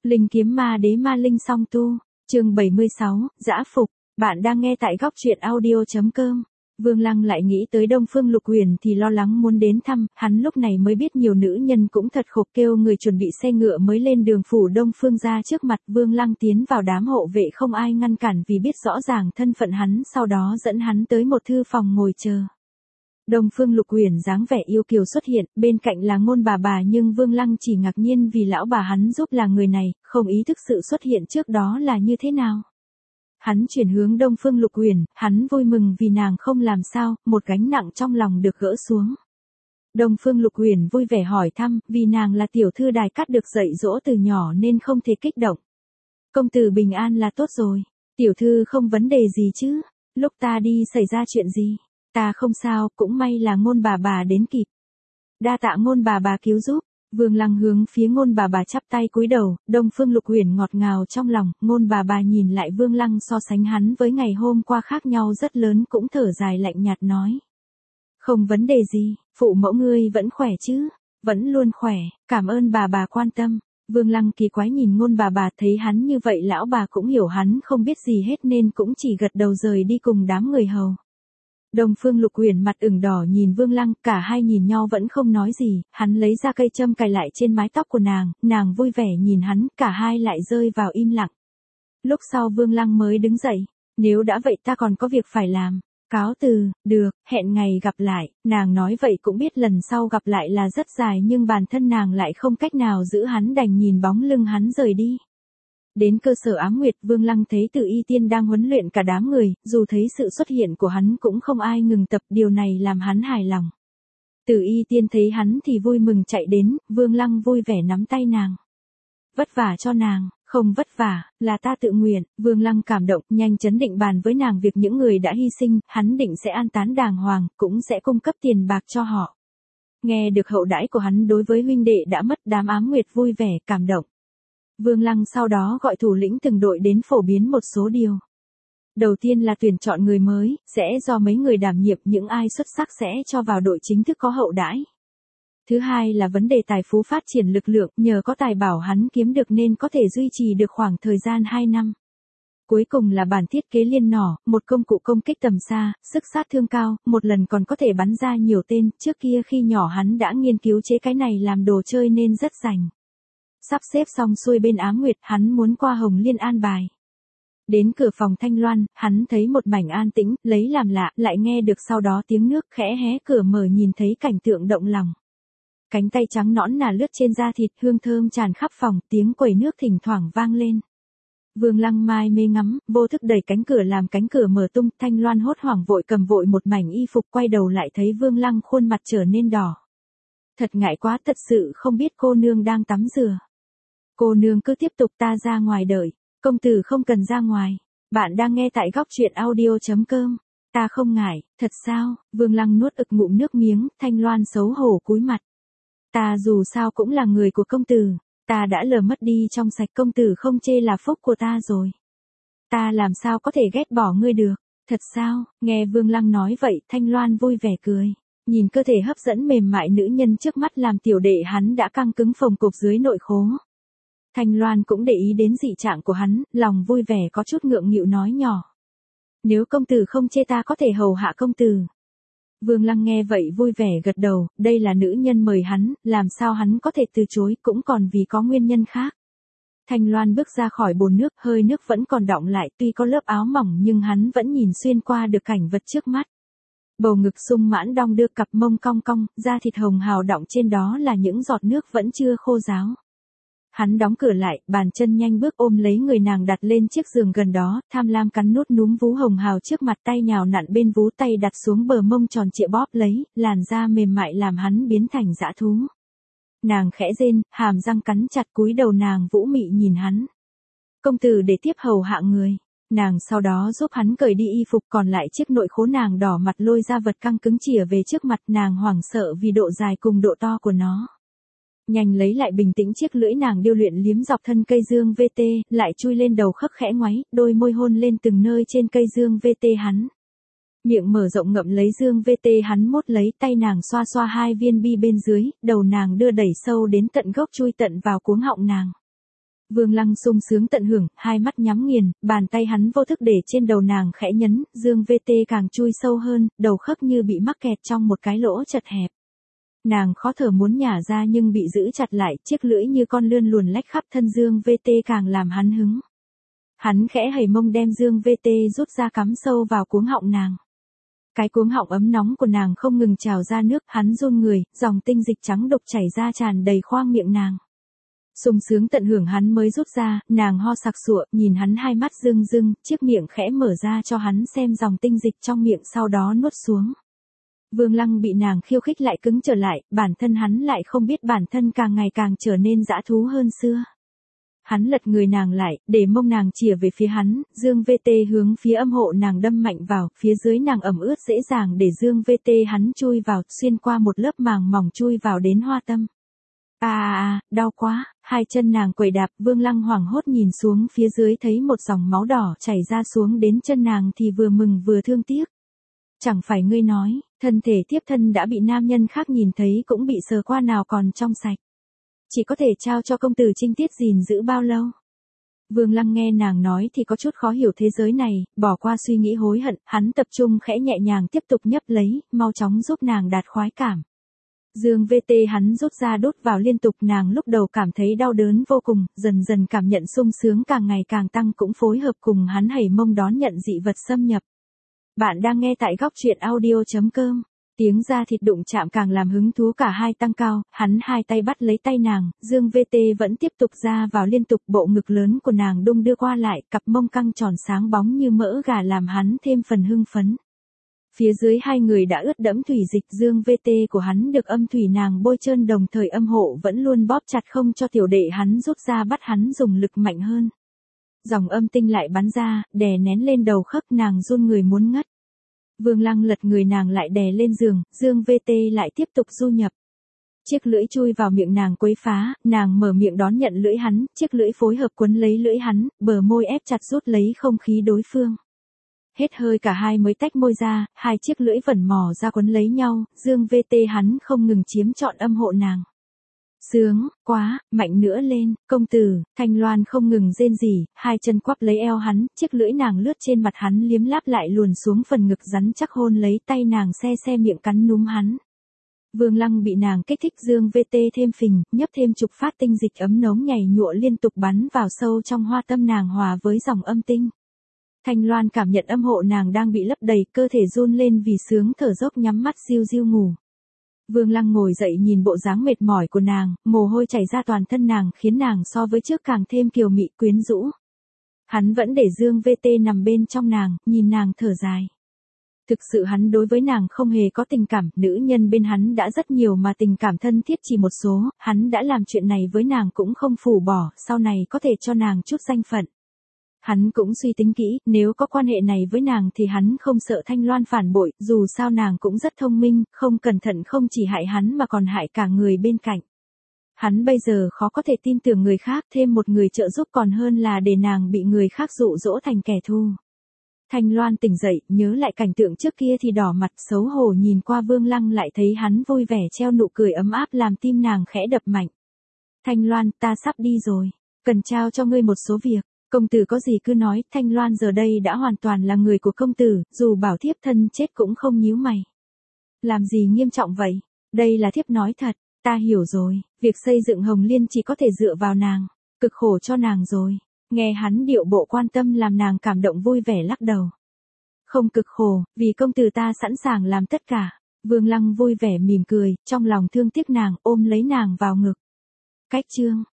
Linh kiếm ma đế ma linh song tu, chương 76, Dã Phục, bạn đang nghe tại góc truyện audio.com. Vương Lăng lại nghĩ tới Đông Phương Lục Huyền thì lo lắng muốn đến thăm, hắn lúc này mới biết nhiều nữ nhân cũng thật khổ, kêu người chuẩn bị xe ngựa mới lên đường phủ Đông Phương ra trước mặt. Vương Lăng tiến vào đám hộ vệ không ai ngăn cản vì biết rõ ràng thân phận hắn, sau đó dẫn hắn tới một thư phòng ngồi chờ. Đông Phương Lục Huyền dáng vẻ yêu kiều xuất hiện, bên cạnh là Ngôn bà nhưng Vương Lăng chỉ ngạc nhiên vì lão bà hắn giúp là người này, không ý thức sự xuất hiện trước đó là như thế nào. Hắn chuyển hướng Đông Phương Lục Huyền, hắn vui mừng vì nàng không làm sao, một gánh nặng trong lòng được gỡ xuống. Đông Phương Lục Huyền vui vẻ hỏi thăm, vì nàng là tiểu thư Đài Cát được dạy dỗ từ nhỏ nên không thể kích động. Công tử bình an là tốt rồi, tiểu thư không vấn đề gì chứ, lúc ta đi xảy ra chuyện gì? Ta không sao, cũng may là Ngôn bà đến kịp. Đa tạ Ngôn bà cứu giúp. Vương Lăng hướng phía Ngôn bà chắp tay cúi đầu. Đông Phương Lục Huyền ngọt ngào trong lòng. Ngôn bà nhìn lại Vương Lăng so sánh hắn với ngày hôm qua khác nhau rất lớn, cũng thở dài lạnh nhạt nói. Không vấn đề gì, phụ mẫu ngươi vẫn khỏe chứ? Vẫn luôn khỏe, cảm ơn bà quan tâm. Vương Lăng kỳ quái nhìn Ngôn bà, thấy hắn như vậy lão bà cũng hiểu hắn không biết gì hết nên cũng chỉ gật đầu rời đi cùng đám người hầu. Đông Phương Lục Huyền mặt ửng đỏ nhìn Vương Lăng, cả hai nhìn nhau vẫn không nói gì, hắn lấy ra cây châm cài lại trên mái tóc của nàng vui vẻ nhìn hắn, cả hai lại rơi vào im lặng. Lúc sau Vương Lăng mới đứng dậy, nếu đã vậy ta còn có việc phải làm, cáo từ, được, hẹn ngày gặp lại. Nàng nói vậy cũng biết lần sau gặp lại là rất dài nhưng bản thân nàng lại không cách nào giữ hắn, đành nhìn bóng lưng hắn rời đi. Đến cơ sở Ám Nguyệt, Vương Lăng thấy Từ Y Tiên đang huấn luyện cả đám người, dù thấy sự xuất hiện của hắn cũng không ai ngừng tập, điều này làm hắn hài lòng. Từ Y Tiên thấy hắn thì vui mừng chạy đến, Vương Lăng vui vẻ nắm tay nàng. Vất vả cho nàng, không vất vả, là ta tự nguyện. Vương Lăng cảm động, nhanh chấn định bàn với nàng việc những người đã hy sinh, hắn định sẽ an táng đàng hoàng, cũng sẽ cung cấp tiền bạc cho họ. Nghe được hậu đãi của hắn đối với huynh đệ đã mất, đám Ám Nguyệt vui vẻ, cảm động. Vương Lăng sau đó gọi thủ lĩnh từng đội đến phổ biến một số điều. Đầu tiên là tuyển chọn người mới, sẽ do mấy người đảm nhiệm, những ai xuất sắc sẽ cho vào đội chính thức có hậu đãi. Thứ hai là vấn đề tài phú phát triển lực lượng, nhờ có tài bảo hắn kiếm được nên có thể duy trì được khoảng thời gian 2 năm. Cuối cùng là bản thiết kế liên nỏ, một công cụ công kích tầm xa, sức sát thương cao, một lần còn có thể bắn ra nhiều tên, trước kia khi nhỏ hắn đã nghiên cứu chế cái này làm đồ chơi nên rất rành. Sắp xếp xong xuôi bên Ám Nguyệt, hắn muốn qua Hồng Liên an bài. Đến cửa phòng Thanh Loan, hắn thấy một mảnh an tĩnh, lấy làm lạ, lại nghe được sau đó tiếng nước, khẽ hé cửa mở nhìn thấy cảnh tượng động lòng. Cánh tay trắng nõn nà lướt trên da thịt, hương thơm tràn khắp phòng, tiếng quẩy nước thỉnh thoảng vang lên. Vương Lăng mai mê ngắm, vô thức đẩy cánh cửa làm cánh cửa mở tung, Thanh Loan hốt hoảng vội cầm vội một mảnh y phục, quay đầu lại thấy Vương Lăng khuôn mặt trở nên đỏ. Thật ngại quá, thật sự không biết cô nương đang tắm rửa. Cô nương cứ tiếp tục, ta ra ngoài đợi. Công tử không cần ra ngoài. Bạn đang nghe tại góc truyện audio.com. Ta không ngại, thật sao? Vương Lăng nuốt ực ngụm nước miếng, Thanh Loan xấu hổ cúi mặt. Ta dù sao cũng là người của công tử. Ta đã lờ mất đi trong sạch, công tử không chê là phúc của ta rồi. Ta làm sao có thể ghét bỏ ngươi được? Thật sao? Nghe Vương Lăng nói vậy, Thanh Loan vui vẻ cười. Nhìn cơ thể hấp dẫn mềm mại nữ nhân trước mắt làm tiểu đệ hắn đã căng cứng phồng cục dưới nội khố. Thanh Loan cũng để ý đến dị trạng của hắn, lòng vui vẻ có chút ngượng nghịu nói nhỏ. Nếu công tử không chê ta có thể hầu hạ công tử. Vương Lăng nghe vậy vui vẻ gật đầu, đây là nữ nhân mời hắn, làm sao hắn có thể từ chối, cũng còn vì có nguyên nhân khác. Thanh Loan bước ra khỏi bồn nước, hơi nước vẫn còn đọng lại, tuy có lớp áo mỏng nhưng hắn vẫn nhìn xuyên qua được cảnh vật trước mắt. Bầu ngực sung mãn đong đưa, cặp mông cong cong, da thịt hồng hào đọng trên đó là những giọt nước vẫn chưa khô ráo. Hắn đóng cửa lại, bàn chân nhanh bước ôm lấy người nàng đặt lên chiếc giường gần đó, tham lam cắn nút núm vú hồng hào trước mặt, tay nhào nặn bên vú, tay đặt xuống bờ mông tròn trịa bóp lấy, làn da mềm mại làm hắn biến thành dã thú. Nàng khẽ rên, hàm răng cắn chặt, cúi đầu nàng vũ mị nhìn hắn. Công tử để tiếp hầu hạ người. Nàng sau đó giúp hắn cởi đi y phục, còn lại chiếc nội khố nàng đỏ mặt lôi ra vật căng cứng chìa về trước mặt, nàng hoảng sợ vì độ dài cùng độ to của nó. Nhanh lấy lại bình tĩnh, chiếc lưỡi nàng điêu luyện liếm dọc thân cây dương VT, lại chui lên đầu khấc khẽ ngoáy, đôi môi hôn lên từng nơi trên cây dương VT hắn. Miệng mở rộng ngậm lấy dương VT hắn mốt lấy, tay nàng xoa xoa hai viên bi bên dưới, đầu nàng đưa đẩy sâu đến tận gốc, chui tận vào cuống họng nàng. Vương Lăng sung sướng tận hưởng, hai mắt nhắm nghiền, bàn tay hắn vô thức để trên đầu nàng khẽ nhấn, dương VT càng chui sâu hơn, đầu khớp như bị mắc kẹt trong một cái lỗ chật hẹp. Nàng khó thở muốn nhả ra nhưng bị giữ chặt lại, chiếc lưỡi như con lươn luồn lách khắp thân dương VT càng làm hắn hứng. Hắn khẽ hầy mông đem dương VT rút ra cắm sâu vào cuống họng nàng. Cái cuống họng ấm nóng của nàng không ngừng trào ra nước, hắn run người, dòng tinh dịch trắng đục chảy ra tràn đầy khoang miệng nàng. Sung sướng tận hưởng hắn mới rút ra, nàng ho sặc sụa, nhìn hắn hai mắt rưng rưng, chiếc miệng khẽ mở ra cho hắn xem dòng tinh dịch trong miệng sau đó nuốt xuống. Vương Lăng bị nàng khiêu khích lại cứng trở lại, bản thân hắn lại không biết bản thân càng ngày càng trở nên dã thú hơn xưa. Hắn lật người nàng lại, để mông nàng chìa về phía hắn, dương VT hướng phía âm hộ nàng đâm mạnh vào, phía dưới nàng ẩm ướt dễ dàng để dương VT hắn chui vào, xuyên qua một lớp màng mỏng chui vào đến hoa tâm. Đau quá, hai chân nàng quẩy đạp, Vương Lăng hoảng hốt nhìn xuống phía dưới thấy một dòng máu đỏ chảy ra xuống đến chân nàng thì vừa mừng vừa thương tiếc. Chẳng phải ngươi nói, thân thể thiếp thân đã bị nam nhân khác nhìn thấy cũng bị sờ qua nào còn trong sạch. Chỉ có thể trao cho công tử trinh tiết gìn giữ bao lâu. Vương Lăng nghe nàng nói thì có chút khó hiểu thế giới này, bỏ qua suy nghĩ hối hận, hắn tập trung khẽ nhẹ nhàng tiếp tục nhấp lấy, mau chóng giúp nàng đạt khoái cảm. Dương VT hắn rút ra đút vào liên tục, nàng lúc đầu cảm thấy đau đớn vô cùng, dần dần cảm nhận sung sướng càng ngày càng tăng cũng phối hợp cùng hắn hầy mông đón nhận dị vật xâm nhập. Bạn đang nghe tại góc truyện audio.com. Tiếng da thịt đụng chạm càng làm hứng thú cả hai tăng cao, hắn hai tay bắt lấy tay nàng, dương VT vẫn tiếp tục ra vào liên tục, bộ ngực lớn của nàng đung đưa qua lại, cặp mông căng tròn sáng bóng như mỡ gà làm hắn thêm phần hưng phấn. Phía dưới hai người đã ướt đẫm thủy dịch, dương VT của hắn được âm thủy nàng bôi trơn, đồng thời âm hộ vẫn luôn bóp chặt không cho tiểu đệ hắn rút ra, bắt hắn dùng lực mạnh hơn. Dòng âm tinh lại bắn ra, đè nén lên đầu khớp, nàng run người muốn ngất. Vương Lăng lật người nàng lại đè lên giường, dương VT lại tiếp tục du nhập. Chiếc lưỡi chui vào miệng nàng quấy phá, nàng mở miệng đón nhận lưỡi hắn, chiếc lưỡi phối hợp quấn lấy lưỡi hắn, bờ môi ép chặt rút lấy không khí đối phương. Hết hơi cả hai mới tách môi ra, hai chiếc lưỡi vẩn mò ra quấn lấy nhau, dương VT hắn không ngừng chiếm trọn âm hộ nàng. Sướng, quá, mạnh nữa lên, công tử, Thanh Loan không ngừng rên rỉ, hai chân quắp lấy eo hắn, chiếc lưỡi nàng lướt trên mặt hắn liếm láp lại luồn xuống phần ngực rắn chắc, hôn lấy tay nàng xe miệng cắn núm hắn. Vương Lăng bị nàng kích thích, dương VT thêm phình, nhấp thêm chục phát tinh dịch ấm nóng nhảy nhụa liên tục bắn vào sâu trong hoa tâm nàng hòa với dòng âm tinh. Thanh Loan cảm nhận âm hộ nàng đang bị lấp đầy, cơ thể run lên vì sướng, thở dốc nhắm mắt riu riu ngủ. Vương Lăng ngồi dậy nhìn bộ dáng mệt mỏi của nàng, mồ hôi chảy ra toàn thân nàng khiến nàng so với trước càng thêm kiều mị quyến rũ. Hắn vẫn để dương VT nằm bên trong nàng, nhìn nàng thở dài. Thực sự hắn đối với nàng không hề có tình cảm, nữ nhân bên hắn đã rất nhiều mà tình cảm thân thiết chỉ một số, hắn đã làm chuyện này với nàng cũng không phủ bỏ, sau này có thể cho nàng chút danh phận. Hắn cũng suy tính kỹ, nếu có quan hệ này với nàng thì hắn không sợ Thanh Loan phản bội, dù sao nàng cũng rất thông minh, không cẩn thận không chỉ hại hắn mà còn hại cả người bên cạnh. Hắn bây giờ khó có thể tin tưởng người khác, thêm một người trợ giúp còn hơn là để nàng bị người khác dụ dỗ thành kẻ thù. Thanh Loan tỉnh dậy, nhớ lại cảnh tượng trước kia thì đỏ mặt, xấu hổ nhìn qua Vương Lăng lại thấy hắn vui vẻ treo nụ cười ấm áp làm tim nàng khẽ đập mạnh. Thanh Loan, ta sắp đi rồi, cần trao cho ngươi một số việc. Công tử có gì cứ nói, Thanh Loan giờ đây đã hoàn toàn là người của công tử, dù bảo thiếp thân chết cũng không nhíu mày. Làm gì nghiêm trọng vậy? Đây là thiếp nói thật, ta hiểu rồi, việc xây dựng Hồng Liên chỉ có thể dựa vào nàng, cực khổ cho nàng rồi. Nghe hắn điệu bộ quan tâm làm nàng cảm động vui vẻ lắc đầu. Không cực khổ, vì công tử ta sẵn sàng làm tất cả. Vương Lăng vui vẻ mỉm cười, trong lòng thương tiếc nàng, ôm lấy nàng vào ngực. Cách chương